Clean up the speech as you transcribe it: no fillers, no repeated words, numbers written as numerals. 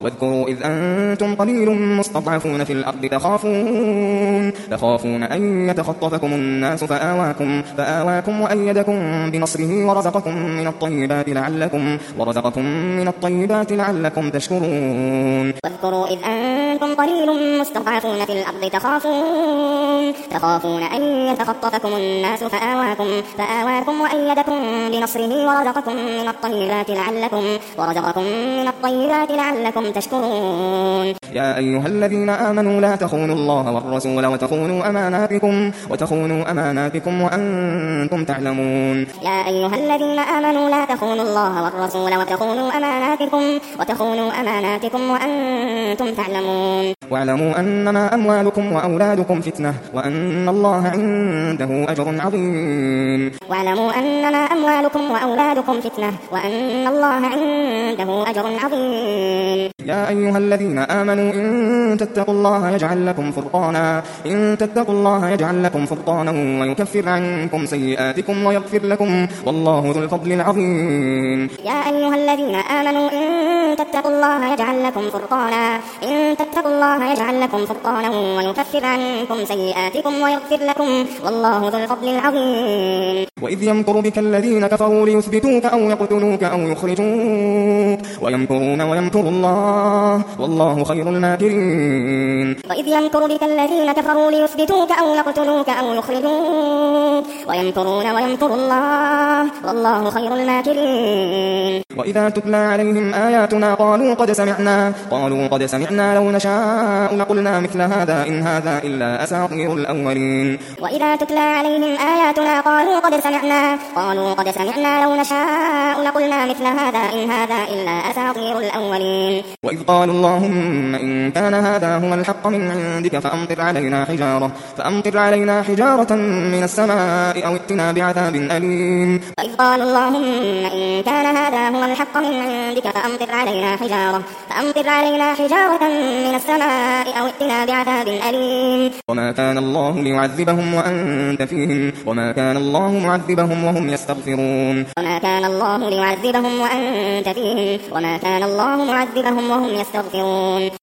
واذكروا إذ أنتم قليل مستضعفون في الأرض تخافون أن يتخطفكم الناس فآواكم وأيدكم بنصره ورزقكم من الطيبات لعلكم تشكرون. واذكروا إذ أنتم قليل مستضعفون في الأرض تخافون أن يتخطفكم الناس فآواكم وأيدكم بنصره ورزقكم من الطيبات لعلكم تشكرون. يا أيها الذين آمنوا لا تخونوا الله والرسول وتخونوا أماناتكم وأنتم تعلمون. يا أيها الذين آمنوا لا تخونوا الله والرسول وتخونوا أماناتكم وأنتم تعلمون. واعلموا أنما أموالكم وأولادكم فتنة وأن الله عنده أجر عظيم. واعلموا أنما أموالكم وأولادكم فتنة وأن الله عنده أجر عظيم. يا أيها الذين آمنوا إن تتقوا الله يجعل لكم فرقانا ويكفر عنكم سيئاتكم ويغفر لكم والله ذو الفضل العظيم. يا أيها الذين آمنوا إن تتقوا الله يجعل لكم فرقانا ويكفر عنكم سيئاتكم ويغفر لكم والله ذو الفضل العظيم. وإذ يمكر بك الذين كفروا ليثبتوك أو يقتلوك أو يخرجوك ويمكرون ويمكر الله والله خير الماكرين. وإذ يمكر بك الذين كفروا ليثبتوك أو يقتلوك أو يخرجوك ويمكرون ويمكر الله والله خير الماكرين. وإذا تتلى عليهم آياتنا قالوا قد سمعنا لو نشاء لقلنا مثل هذا إن هذا إلا أساطير الأولين. وإذا تتلى عليهم آياتنا قالوا قد سمعنا لو نشاء لقلنا مثل هذا إن هذا إلا أساطير الأولين. وإذ قالوا اللهم إن كان هذا هو الحق من عندك فأمطر علينا حجارة من السماء أو ائتنا بعذاب أليم. وإذ قالوا اللهم إن كان هذا هو الحق من عندك فأمطر علينا حجارة من السماء أو ائتنا بعذاب أليم. وما كان الله ليعذبهم وأنت فيهم وما كان الله معذبهم وهم يستغفرون. وما كان الله ليعذبهم وأنت فيهم وما كان الله معذبهم وهم يستغفرون.